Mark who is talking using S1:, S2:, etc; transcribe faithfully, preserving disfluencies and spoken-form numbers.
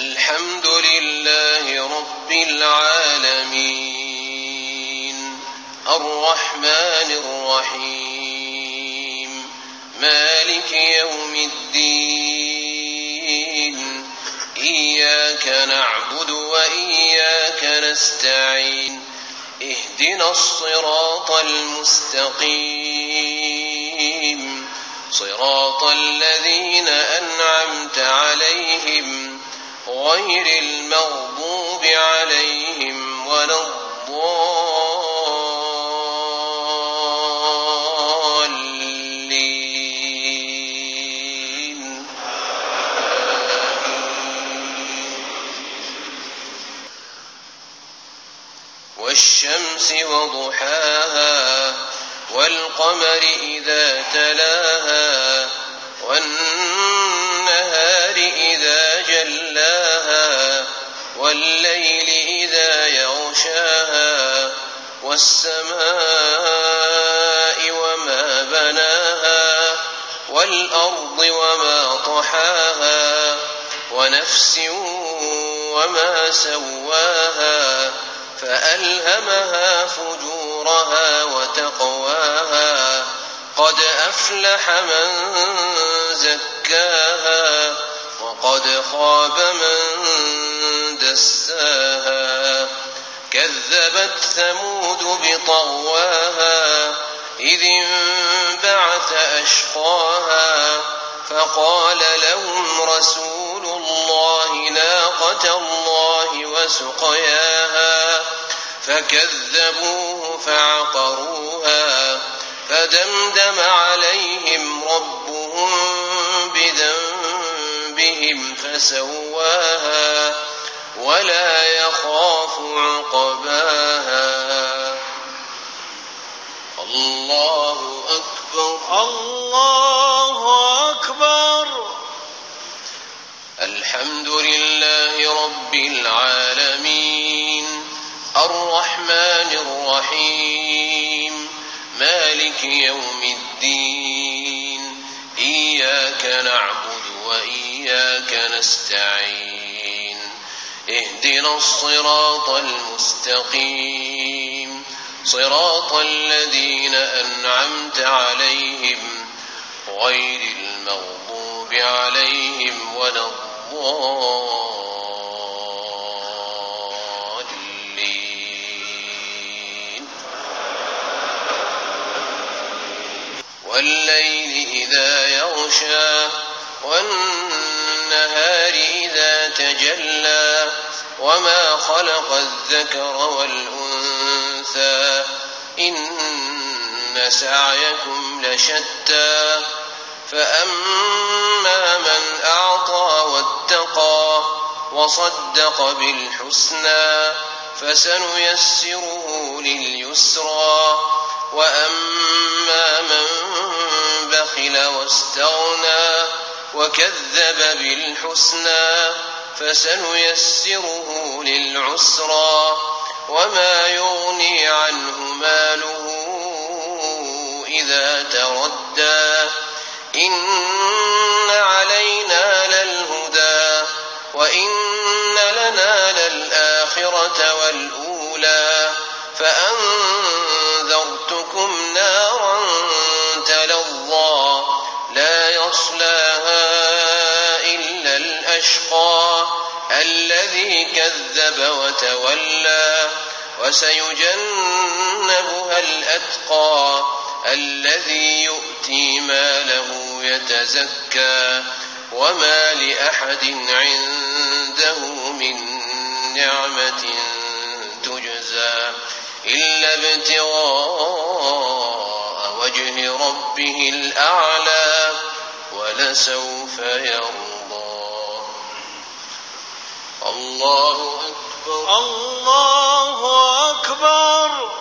S1: الحمد لله رب العالمين الرحمن الرحيم مالك يوم الدين إياك نعبد وإياك نستعين اهدنا الصراط المستقيم صراط الذين أنعمت عليهم غير المغضوب عليهم ولا الضالين. والشمس وضحاها والقمر إذا تلاها والنهار إذا جلاها والليل إذا يغشاها والسماء وما بناها والأرض وما طحاها ونفس وما سواها فألهمها فجورها وتقواها قد أفلح من زكاها وقد خاب من دساها كذبت ثمود بطغواها إذ انبعث أشقاها فقال لهم رسول الله ناقة الله وسقياها فكذبوه فعقروها فدمدم عليهم ربهم بذنبهم فسواها ولا يخاف عقباها. الله أكبر
S2: الله أكبر.
S1: الحمد لله رب العالمين الرحمن الرحيم مالك يوم الدين إياك نعبد وإياك نستعين اهدنا الصراط المستقيم صراط الذين أنعمت عليهم غير المغضوب عليهم ولا الضالين. والليل إذا يغشى والنهار إذا تجلى وما خلق الذكر والأنثى إن سعيكم لشتى فأما من أعطى واتقى وصدق بالحسنى فسنيسره لليسرى وأما من بخل واستغنى وكذب بالحسنى فسنيسره للعسرى وما يغني عنه ماله إذا تردى إن علينا للهدى وإن لنا للآخرة والأولى فأنذرتكم نارا تلظى لا يصلاها إلا الأشقى الذي كذب وتولى وسيجنبها الأتقى الذي يؤتي ماله يتزكى وما لأحد عنده من نعمة تجزى إلا ابتغاء وجه ربه الأعلى ولسوف يرضى. الله أكبر
S2: الله أكبر.